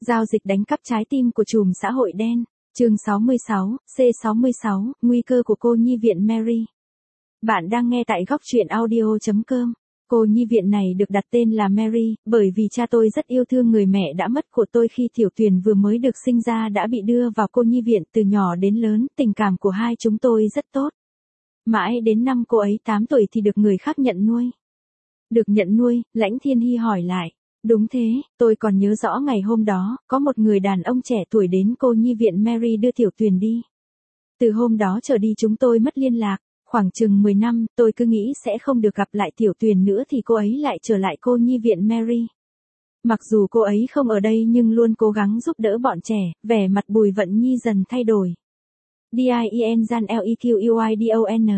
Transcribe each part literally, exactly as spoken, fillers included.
Giao dịch đánh cắp trái tim của trùm xã hội đen. Chương sáu mươi sáu, C sáu mươi sáu, nguy cơ của cô nhi viện Mary. Bạn đang nghe tại góc truyện audio chấm com. Cô nhi viện này được đặt tên là Mary, bởi vì cha tôi rất yêu thương người mẹ đã mất của tôi khi Tiểu Tuyền vừa mới được sinh ra đã bị đưa vào cô nhi viện. Từ nhỏ đến lớn, tình cảm của hai chúng tôi rất tốt. Mãi đến năm cô ấy tám tuổi thì được người khác nhận nuôi. Được nhận nuôi, Lãnh Thiên Hy hỏi lại. Đúng thế, tôi còn nhớ rõ ngày hôm đó, có một người đàn ông trẻ tuổi đến cô nhi viện Mary đưa Tiểu Tuyền đi. Từ hôm đó trở đi chúng tôi mất liên lạc, khoảng chừng mười năm, tôi cứ nghĩ sẽ không được gặp lại Tiểu Tuyền nữa thì cô ấy lại trở lại cô nhi viện Mary. Mặc dù cô ấy không ở đây nhưng luôn cố gắng giúp đỡ bọn trẻ, vẻ mặt Bùi Vận Nhi dần thay đổi. D I E N G A N L E Q U I D O N.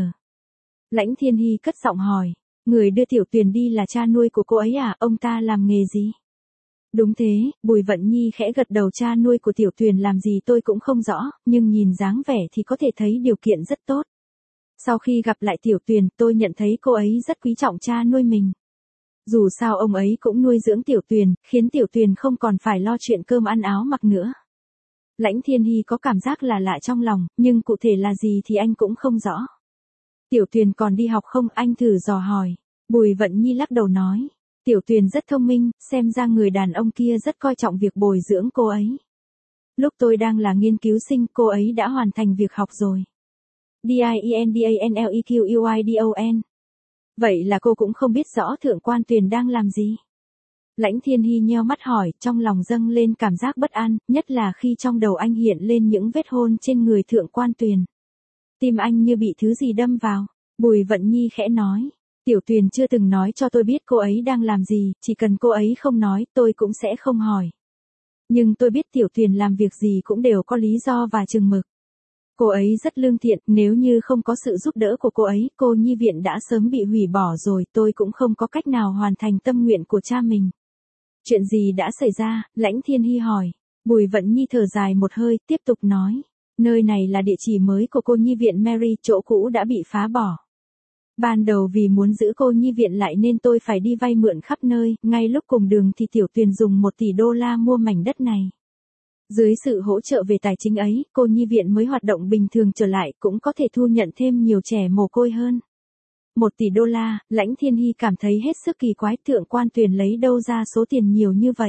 Lãnh Thiên Hy cất giọng hỏi. Người đưa Tiểu Tuyền đi là cha nuôi của cô ấy à, ông ta làm nghề gì? Đúng thế, Bùi Vận Nhi khẽ gật đầu. Cha nuôi của Tiểu Tuyền làm gì tôi cũng không rõ, nhưng nhìn dáng vẻ thì có thể thấy điều kiện rất tốt. Sau khi gặp lại Tiểu Tuyền, tôi nhận thấy cô ấy rất quý trọng cha nuôi mình. Dù sao ông ấy cũng nuôi dưỡng Tiểu Tuyền, khiến Tiểu Tuyền không còn phải lo chuyện cơm ăn áo mặc nữa. Lãnh Thiên Hy có cảm giác là lạ trong lòng, nhưng cụ thể là gì thì anh cũng không rõ. Tiểu Tuyền còn đi học không, anh thử dò hỏi. Bùi Vận Nhi lắc đầu nói. Tiểu Tuyền rất thông minh, xem ra người đàn ông kia rất coi trọng việc bồi dưỡng cô ấy. Lúc tôi đang là nghiên cứu sinh, cô ấy đã hoàn thành việc học rồi. D I E N D A N L E Q U I D O N. Vậy là cô cũng không biết rõ Thượng quan Tuyền đang làm gì? Lãnh Thiên Hy nheo mắt hỏi, trong lòng dâng lên cảm giác bất an, nhất là khi trong đầu anh hiện lên những vết hôn trên người Thượng quan Tuyền. Tim anh như bị thứ gì đâm vào. Bùi Vận Nhi khẽ nói. Tiểu Tuyền chưa từng nói cho tôi biết cô ấy đang làm gì, chỉ cần cô ấy không nói, tôi cũng sẽ không hỏi. Nhưng tôi biết Tiểu Tuyền làm việc gì cũng đều có lý do và chừng mực. Cô ấy rất lương thiện, nếu như không có sự giúp đỡ của cô ấy, cô nhi viện đã sớm bị hủy bỏ rồi, tôi cũng không có cách nào hoàn thành tâm nguyện của cha mình. Chuyện gì đã xảy ra? Lãnh Thiên Hy hỏi. Bùi Vận Nhi thở dài một hơi, tiếp tục nói. Nơi này là địa chỉ mới của cô nhi viện Mary, chỗ cũ đã bị phá bỏ. Ban đầu vì muốn giữ cô nhi viện lại nên tôi phải đi vay mượn khắp nơi, ngay lúc cùng đường thì Tiểu Tuyền dùng một tỷ đô la mua mảnh đất này. Dưới sự hỗ trợ về tài chính ấy, cô nhi viện mới hoạt động bình thường trở lại, cũng có thể thu nhận thêm nhiều trẻ mồ côi hơn. Một tỷ đô la, Lãnh Thiên Hy cảm thấy hết sức kỳ quái, Thượng quan Tuyền lấy đâu ra số tiền nhiều như vậy?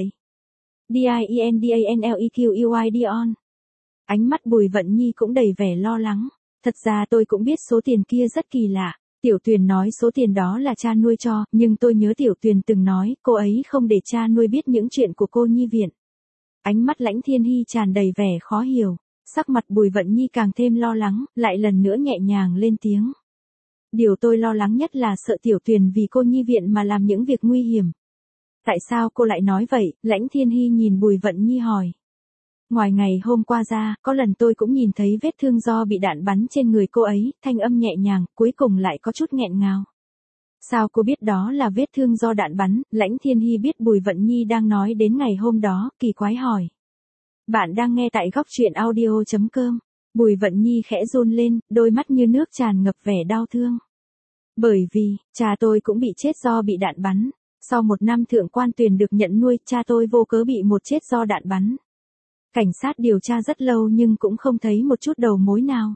D I E N D A N L E Q U I D O N. Ánh mắt Bùi Vận Nhi cũng đầy vẻ lo lắng. Thật ra tôi cũng biết số tiền kia rất kỳ lạ. Tiểu Tuyền nói số tiền đó là cha nuôi cho, nhưng tôi nhớ Tiểu Tuyền từng nói cô ấy không để cha nuôi biết những chuyện của cô nhi viện. Ánh mắt Lãnh Thiên Hy tràn đầy vẻ khó hiểu. Sắc mặt Bùi Vận Nhi càng thêm lo lắng, lại lần nữa nhẹ nhàng lên tiếng. Điều tôi lo lắng nhất là sợ Tiểu Tuyền vì cô nhi viện mà làm những việc nguy hiểm. Tại sao cô lại nói vậy? Lãnh Thiên Hy nhìn Bùi Vận Nhi hỏi. Ngoài ngày hôm qua ra, có lần tôi cũng nhìn thấy vết thương do bị đạn bắn trên người cô ấy, thanh âm nhẹ nhàng, cuối cùng lại có chút nghẹn ngào. Sao cô biết đó là vết thương do đạn bắn? Lãnh Thiên Hy biết Bùi Vận Nhi đang nói đến ngày hôm đó, kỳ quái hỏi. Bạn đang nghe tại góc truyện audio chấm com. Bùi Vận Nhi khẽ run lên, đôi mắt như nước tràn ngập vẻ đau thương. Bởi vì, cha tôi cũng bị chết do bị đạn bắn. Sau một năm Thượng quan Tuyền được nhận nuôi, cha tôi vô cớ bị một chết do đạn bắn. Cảnh sát điều tra rất lâu nhưng cũng không thấy một chút đầu mối nào.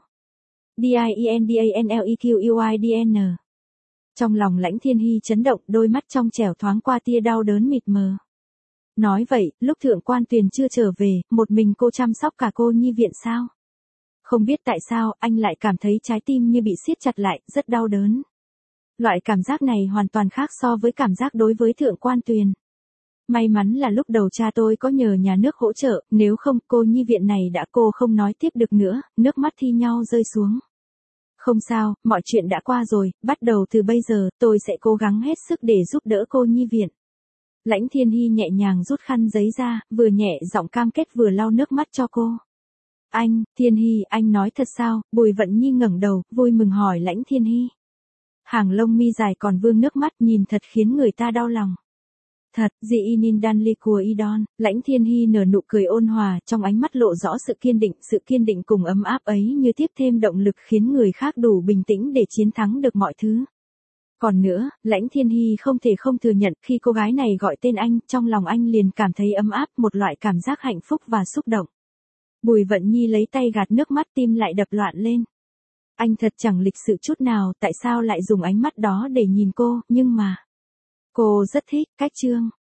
D I E N D A N L E Q U I D N. Trong lòng Lãnh Thiên Hy chấn động, đôi mắt trong trẻo thoáng qua tia đau đớn mịt mờ. Nói vậy, lúc Thượng quan Tuyền chưa trở về, một mình cô chăm sóc cả cô nhi viện sao? Không biết tại sao, anh lại cảm thấy trái tim như bị siết chặt lại, rất đau đớn. Loại cảm giác này hoàn toàn khác so với cảm giác đối với Thượng quan Tuyền. May mắn là lúc đầu cha tôi có nhờ nhà nước hỗ trợ, nếu không cô nhi viện này đã cô không nói tiếp được nữa, nước mắt thi nhau rơi xuống. Không sao, mọi chuyện đã qua rồi, bắt đầu từ bây giờ, tôi sẽ cố gắng hết sức để giúp đỡ cô nhi viện. Lãnh Thiên Hy nhẹ nhàng rút khăn giấy ra, vừa nhẹ giọng cam kết vừa lau nước mắt cho cô. Anh, Thiên Hy, anh nói thật sao? Bùi Vận Nhi ngẩng đầu, vui mừng hỏi Lãnh Thiên Hy. Hàng lông mi dài còn vương nước mắt, nhìn thật khiến người ta đau lòng. Thật, dị inin đan ly của idon, Lãnh Thiên Hy nở nụ cười ôn hòa, trong ánh mắt lộ rõ sự kiên định, sự kiên định cùng ấm áp ấy như tiếp thêm động lực khiến người khác đủ bình tĩnh để chiến thắng được mọi thứ. Còn nữa, Lãnh Thiên Hy không thể không thừa nhận khi cô gái này gọi tên anh, trong lòng anh liền cảm thấy ấm áp, một loại cảm giác hạnh phúc và xúc động. Bùi Vận Nhi lấy tay gạt nước mắt, tim lại đập loạn lên. Anh thật chẳng lịch sự chút nào, tại sao lại dùng ánh mắt đó để nhìn cô, nhưng mà... Cô rất thích cách Trương